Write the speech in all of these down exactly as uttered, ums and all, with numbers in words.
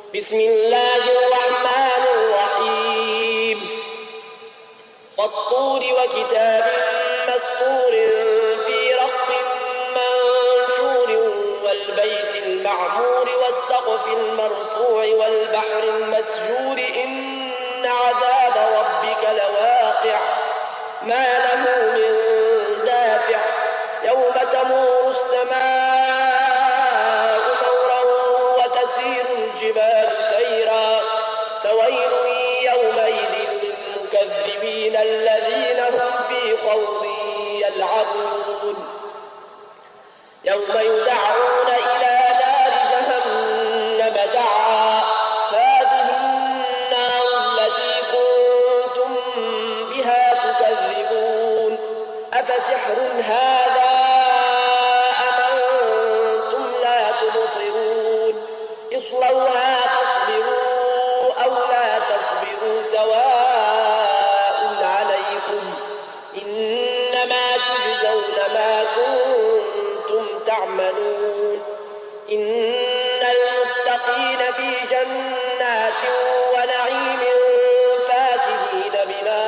بسم الله الرحمن الرحيم والطور وكتاب مسطور في رق منشور والبيت المعمور والسقف المرفوع والبحر المسجور إن عذاب ربك لواقع ما له من دافع يوم تمور السماء مورا وتسير الجبال سيرا فويل يومئذ للمكذبين الذين هم في خوض يلعبون يوم يدعون إلى نار جهنم دعا هذه النار التي كنتم بها تكذبون أفسحر هذا أم أنتم لا تبصرون اصلوها فاصبروا أو لا تصبروا سواء عليكم إنما تجزون ما كنتم تعملون إن المتقين في جنات ونعيم فاكهين بما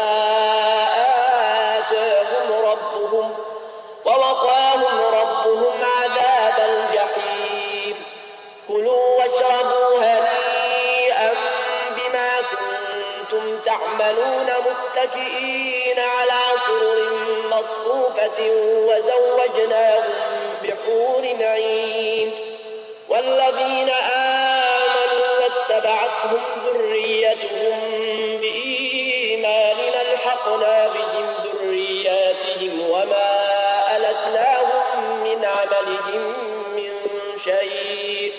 آتاهم ربهم ووقاهم ربهم عذاب الجحيم كلوا واشربوا هنيئا بما كنتم تعملون متكئين على سرر مصفوفة وزوجناهم بحور عين والذين آمنوا واتبعتهم ذريتهم بإيمان ألحقنا بهم ذرياتهم وما ألتناهم من عملهم من شيء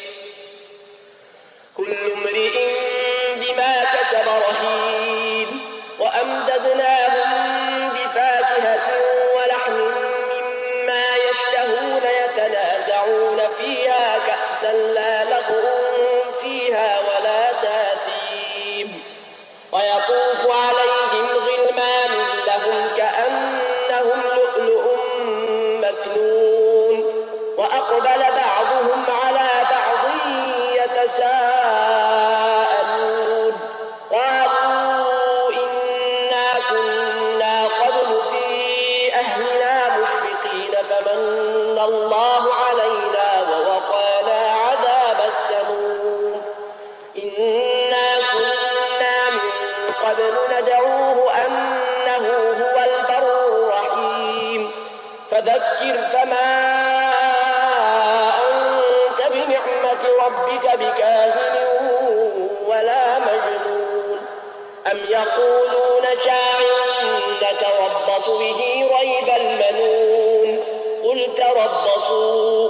كل امرئ بما كسب رهين وأمددناهم بفاكهة ولحم مما يشتهون يتنازعون فيها كأسا لا لغو فيها ولا تاثيم ويطوف عليهم غلمان لهم كأنهم لؤلؤ مكنون وأقبل بعضهم على بعض يتساءلون قالوا إنا كنا قبل في أهلنا مشفقين فمن الله علينا ووقانا عذاب السموم إنا كنا من قبل ندعوه أنه هو البر الرحيم فذكر فما أنت بنعمة ربك بكاهن ولا مجنون أم يقولون شاعر نتربص به ريب المنون قل تربصوا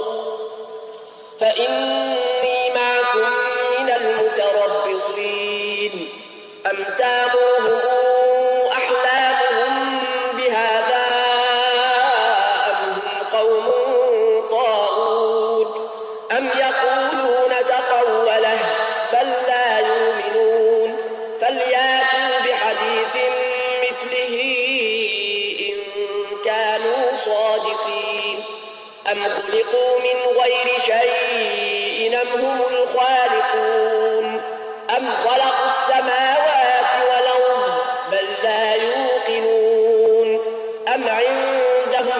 فإني معكم من المتربصين أم تامرهم أحلامهم بهذا أم هم قوم طاغون أم يقولون تقوله بل لا يؤمنون فلياتوا بحديث مثله إن كانوا صادقين أم خلقوا من غير شيء أم هم الخالقون أم خلقوا السماوات والأرض بل لا يوقنون أم عندهم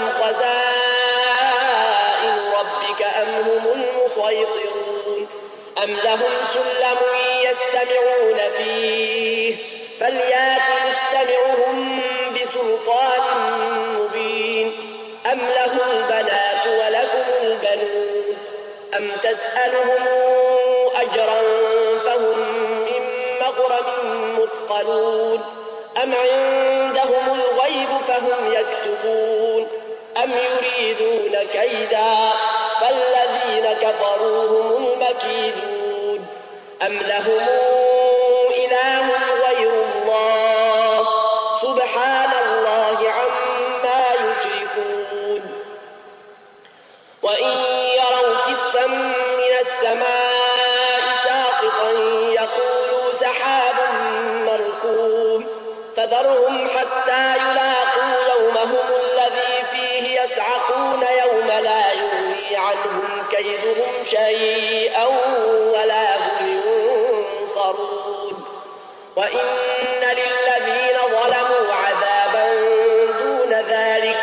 خزائن ربك أم هم المسيطرون أم لهم سلم يستمعون فيه فلياتوا مستمعهم بسلطان مبين أم لهم البنات ولكم البنون أم تسألهم أجرا فهم من مغرم مثقلون أم عندهم الغيب فهم يكتبون أم يريدون كيدا فالذين كفروا هم المكيدون أم لهم إله غير الله سبحان الله عما يشركون وإن يروا كسفا من السماء ساقطا يقولوا سحاب مركوم فذرهم حتى يلاقوا يومهم الذي فيه يسعقون يوم لا يغني عنهم كيدهم شيئا ولا هم وإن للذين ظلموا عذابا دون ذلك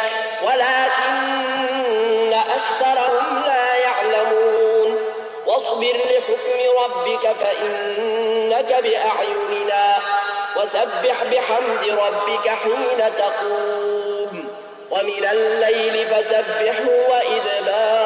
ولكن أكثرهم لا يعلمون واصبر لحكم ربك فإنك بأعيننا وسبح بحمد ربك حين تقوم ومن الليل فسبحه وإدبار